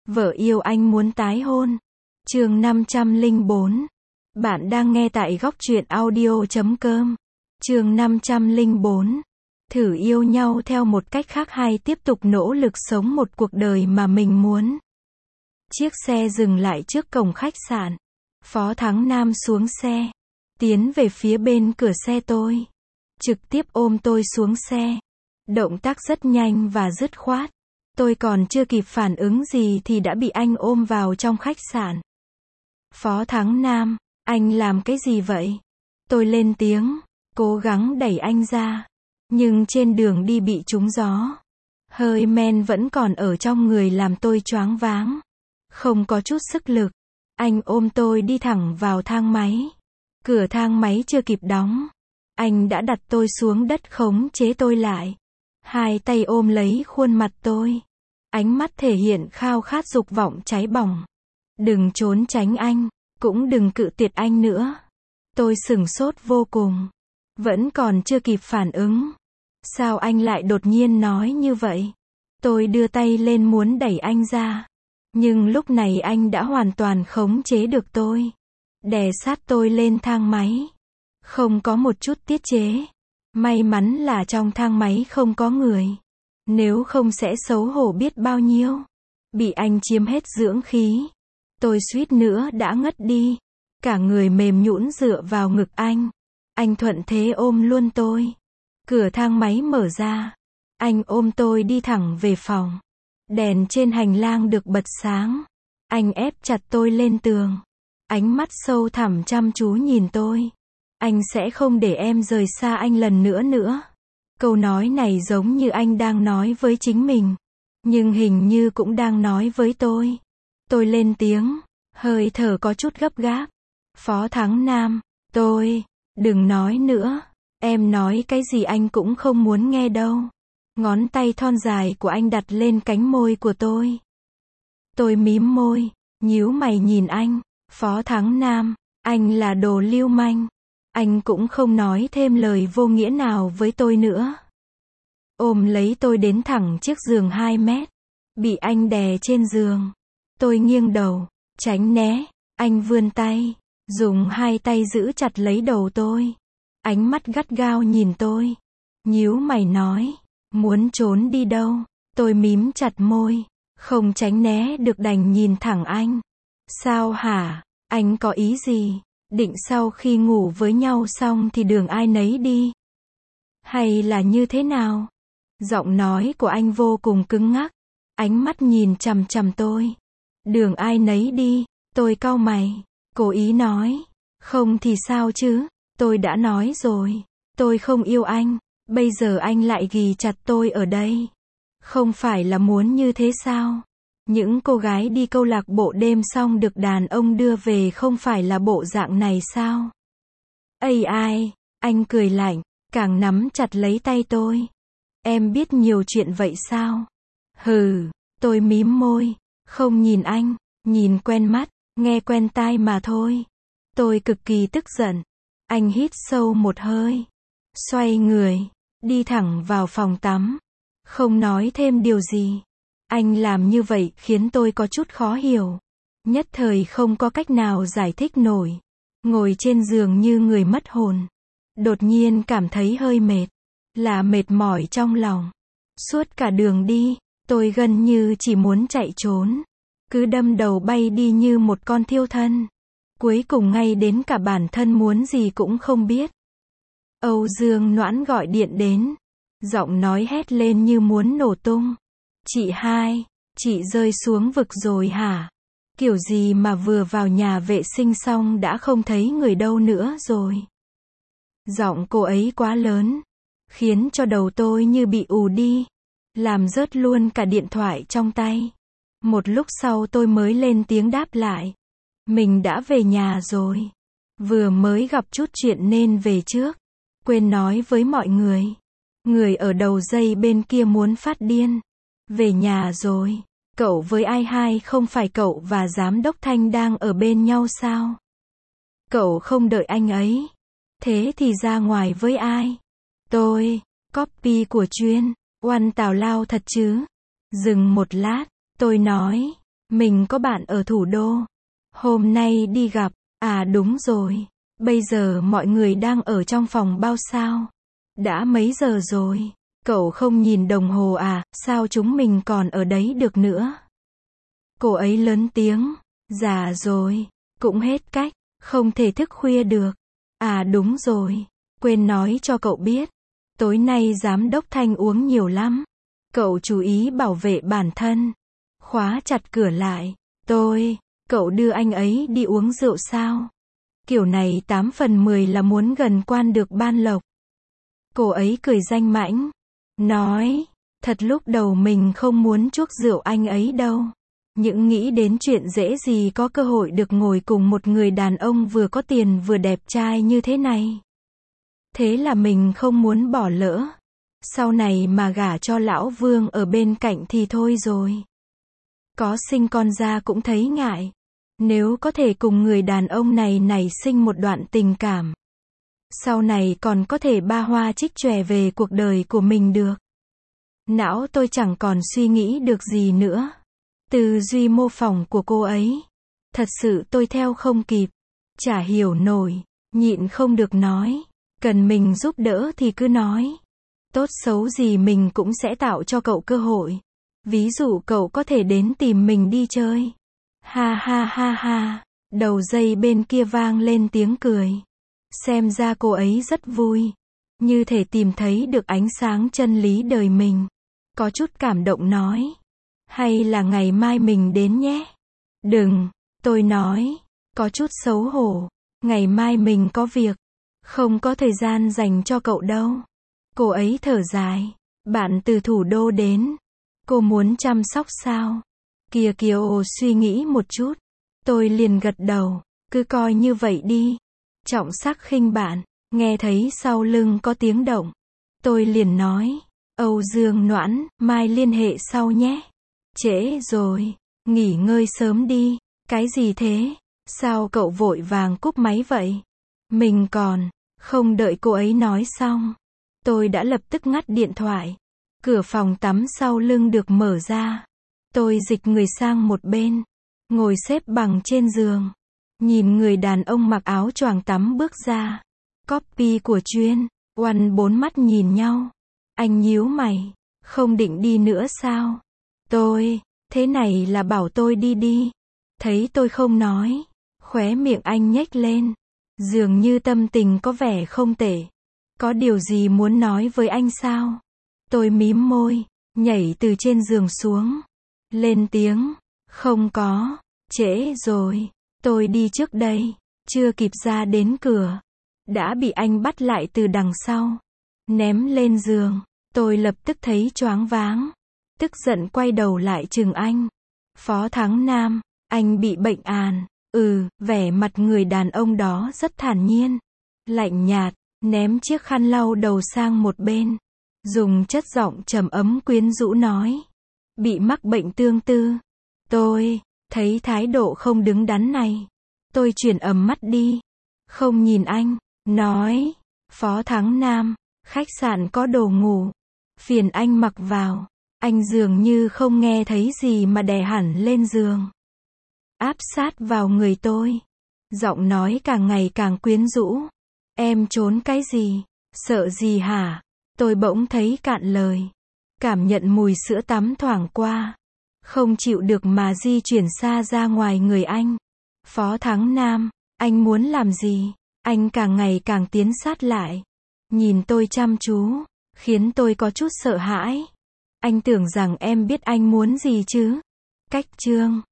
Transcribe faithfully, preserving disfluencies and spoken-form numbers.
Vợ yêu anh muốn tái hôn. Chương năm trăm lẻ bốn. Bạn đang nghe tại góc truyện audio chấm com. Chương năm trăm lẻ bốn. Thử yêu nhau theo một cách khác hay tiếp tục nỗ lực sống một cuộc đời mà mình muốn. Chiếc xe dừng lại trước cổng khách sạn. Phó Thắng Nam xuống xe, tiến về phía bên cửa xe tôi, trực tiếp ôm tôi xuống xe. Động tác rất nhanh và dứt khoát. Tôi còn chưa kịp phản ứng gì thì đã bị anh ôm vào trong khách sạn. Phó Thắng Nam, anh làm cái gì vậy? Tôi lên tiếng, cố gắng đẩy anh ra. Nhưng trên đường đi bị trúng gió. Hơi men vẫn còn ở trong người làm tôi choáng váng. Không có chút sức lực. Anh ôm tôi đi thẳng vào thang máy. Cửa thang máy chưa kịp đóng. Anh đã đặt tôi xuống đất khống chế tôi lại. Hai tay ôm lấy khuôn mặt tôi. Ánh mắt thể hiện khao khát dục vọng cháy bỏng. Đừng trốn tránh anh, cũng đừng cự tuyệt anh nữa. Tôi sửng sốt vô cùng. Vẫn còn chưa kịp phản ứng. Sao anh lại đột nhiên nói như vậy? Tôi đưa tay lên muốn đẩy anh ra. Nhưng lúc này anh đã hoàn toàn khống chế được tôi. Đè sát tôi lên thang máy. Không có một chút tiết chế. May mắn là trong thang máy không có người. Nếu không sẽ xấu hổ biết bao nhiêu. Bị anh chiếm hết dưỡng khí. Tôi suýt nữa đã ngất đi. Cả người mềm nhũn dựa vào ngực anh. Anh thuận thế ôm luôn tôi. Cửa thang máy mở ra. Anh ôm tôi đi thẳng về phòng. Đèn trên hành lang được bật sáng. Anh ép chặt tôi lên tường. Ánh mắt sâu thẳm chăm chú nhìn tôi. Anh sẽ không để em rời xa anh lần nữa nữa. Câu nói này giống như anh đang nói với chính mình. Nhưng hình như cũng đang nói với tôi. Tôi lên tiếng. Hơi thở có chút gấp gáp. Phó Thắng Nam. Tôi. Đừng nói nữa. Em nói cái gì anh cũng không muốn nghe đâu. Ngón tay thon dài của anh đặt lên cánh môi của tôi. Tôi mím môi. Nhíu mày nhìn anh. Phó Thắng Nam. Anh là đồ lưu manh. Anh cũng không nói thêm lời vô nghĩa nào với tôi nữa. Ôm lấy tôi đến thẳng chiếc giường hai mét. Bị anh đè trên giường. Tôi nghiêng đầu. Tránh né. Anh vươn tay. Dùng hai tay giữ chặt lấy đầu tôi. Ánh mắt gắt gao nhìn tôi. Nhíu mày nói. Muốn trốn đi đâu? Tôi mím chặt môi. Không tránh né được đành nhìn thẳng anh. Sao hả? Anh có ý gì? Định sau khi ngủ với nhau xong thì đường ai nấy đi? Hay là như thế nào? Giọng nói của anh vô cùng cứng ngắc. Ánh mắt nhìn chằm chằm tôi. Đường ai nấy đi? Tôi cau mày. Cố ý nói. Không thì sao chứ? Tôi đã nói rồi. Tôi không yêu anh. Bây giờ anh lại ghì chặt tôi ở đây. Không phải là muốn như thế sao? Những cô gái đi câu lạc bộ đêm xong được đàn ông đưa về không phải là bộ dạng này sao? Ây ai, anh cười lạnh, càng nắm chặt lấy tay tôi. Em biết nhiều chuyện vậy sao? Hừ, tôi mím môi, không nhìn anh, nhìn quen mắt, nghe quen tai mà thôi. Tôi cực kỳ tức giận. Anh hít sâu một hơi, xoay người, đi thẳng vào phòng tắm. Không nói thêm điều gì. Anh làm như vậy khiến tôi có chút khó hiểu. Nhất thời không có cách nào giải thích nổi. Ngồi trên giường như người mất hồn. Đột nhiên cảm thấy hơi mệt. Là mệt mỏi trong lòng. Suốt cả đường đi, tôi gần như chỉ muốn chạy trốn. Cứ đâm đầu bay đi như một con thiêu thân. Cuối cùng ngay đến cả bản thân muốn gì cũng không biết. Âu Dương Noãn gọi điện đến. Giọng nói hét lên như muốn nổ tung. Chị hai, chị rơi xuống vực rồi hả? Kiểu gì mà vừa vào nhà vệ sinh xong đã không thấy người đâu nữa rồi. Giọng cô ấy quá lớn. Khiến cho đầu tôi như bị ù đi. Làm rớt luôn cả điện thoại trong tay. Một lúc sau tôi mới lên tiếng đáp lại. Mình đã về nhà rồi. Vừa mới gặp chút chuyện nên về trước. Quên nói với mọi người. Người ở đầu dây bên kia muốn phát điên. Về nhà rồi. Cậu với ai hai không phải cậu và giám đốc Thanh đang ở bên nhau sao? Cậu không đợi anh ấy. Thế thì ra ngoài với ai? Tôi, copy của chuyên, oan tào lao thật chứ? Dừng một lát, tôi nói. Mình có bạn ở thủ đô. Hôm nay đi gặp. À đúng rồi. Bây giờ mọi người đang ở trong phòng bao sao? Đã mấy giờ rồi? Cậu không nhìn đồng hồ à, sao chúng mình còn ở đấy được nữa? Cô ấy lớn tiếng. Già rồi. Cũng hết cách. Không thể thức khuya được. À đúng rồi. Quên nói cho cậu biết. Tối nay giám đốc Thanh uống nhiều lắm. Cậu chú ý bảo vệ bản thân. Khóa chặt cửa lại. Tôi, cậu đưa anh ấy đi uống rượu sao? Kiểu này tám phần mười là muốn gần quan được ban lộc. Cô ấy cười danh mãnh. Nói, thật lúc đầu mình không muốn chuốc rượu anh ấy đâu. Những nghĩ đến chuyện dễ gì có cơ hội được ngồi cùng một người đàn ông vừa có tiền vừa đẹp trai như thế này. Thế là mình không muốn bỏ lỡ. Sau này mà gả cho lão Vương ở bên cạnh thì thôi rồi. Có sinh con ra cũng thấy ngại. Nếu có thể cùng người đàn ông này nảy sinh một đoạn tình cảm. Sau này còn có thể ba hoa trích chòe về cuộc đời của mình được. Não tôi chẳng còn suy nghĩ được gì nữa. Tư duy mô phỏng của cô ấy. Thật sự tôi theo không kịp. Chả hiểu nổi. Nhịn không được nói. Cần mình giúp đỡ thì cứ nói. Tốt xấu gì mình cũng sẽ tạo cho cậu cơ hội. Ví dụ cậu có thể đến tìm mình đi chơi. Ha ha ha ha. Đầu dây bên kia vang lên tiếng cười. Xem ra cô ấy rất vui. Như thể tìm thấy được ánh sáng chân lý đời mình. Có chút cảm động nói. Hay là ngày mai mình đến nhé. Đừng. Tôi nói. Có chút xấu hổ. Ngày mai mình có việc. Không có thời gian dành cho cậu đâu. Cô ấy thở dài. Bạn từ thủ đô đến. Cô muốn chăm sóc sao? Kìa kìa ồ suy nghĩ một chút. Tôi liền gật đầu. Cứ coi như vậy đi. Trọng sắc khinh bạn. Nghe thấy sau lưng có tiếng động. Tôi liền nói. Âu Dương Noãn, mai liên hệ sau nhé. Trễ rồi. Nghỉ ngơi sớm đi. Cái gì thế? Sao cậu vội vàng cúp máy vậy? Mình còn. Không đợi cô ấy nói xong. Tôi đã lập tức ngắt điện thoại. Cửa phòng tắm sau lưng được mở ra. Tôi dịch người sang một bên. Ngồi xếp bằng trên giường. Nhìn người đàn ông mặc áo choàng tắm bước ra. Copy của chuyên. Oăn bốn mắt nhìn nhau. Anh nhíu mày. Không định đi nữa sao? Tôi. Thế này là bảo tôi đi đi. Thấy tôi không nói. Khóe miệng anh nhếch lên. Dường như tâm tình có vẻ không tệ. Có điều gì muốn nói với anh sao? Tôi mím môi. Nhảy từ trên giường xuống. Lên tiếng. Không có. Trễ rồi. Tôi đi trước đây. Chưa kịp ra đến cửa. Đã bị anh bắt lại từ đằng sau. Ném lên giường. Tôi lập tức thấy choáng váng. Tức giận quay đầu lại chừng anh. Phó Thắng Nam. Anh bị bệnh àn. Ừ, vẻ mặt người đàn ông đó rất thản nhiên. Lạnh nhạt. Ném chiếc khăn lau đầu sang một bên. Dùng chất giọng trầm ấm quyến rũ nói. Bị mắc bệnh tương tư. Tôi. Thấy thái độ không đứng đắn này. Tôi chuyển ầm mắt đi. Không nhìn anh. Nói. Phó Thắng Nam. Khách sạn có đồ ngủ. Phiền anh mặc vào. Anh dường như không nghe thấy gì mà đè hẳn lên giường. Áp sát vào người tôi. Giọng nói càng ngày càng quyến rũ. Em trốn cái gì? Sợ gì hả? Tôi bỗng thấy cạn lời. Cảm nhận mùi sữa tắm thoảng qua. Không chịu được mà di chuyển xa ra ngoài người anh. Phó Thắng Nam, anh muốn làm gì? Anh càng ngày càng tiến sát lại. Nhìn tôi chăm chú. Khiến tôi có chút sợ hãi. Anh tưởng rằng em biết anh muốn gì chứ? Cách chương.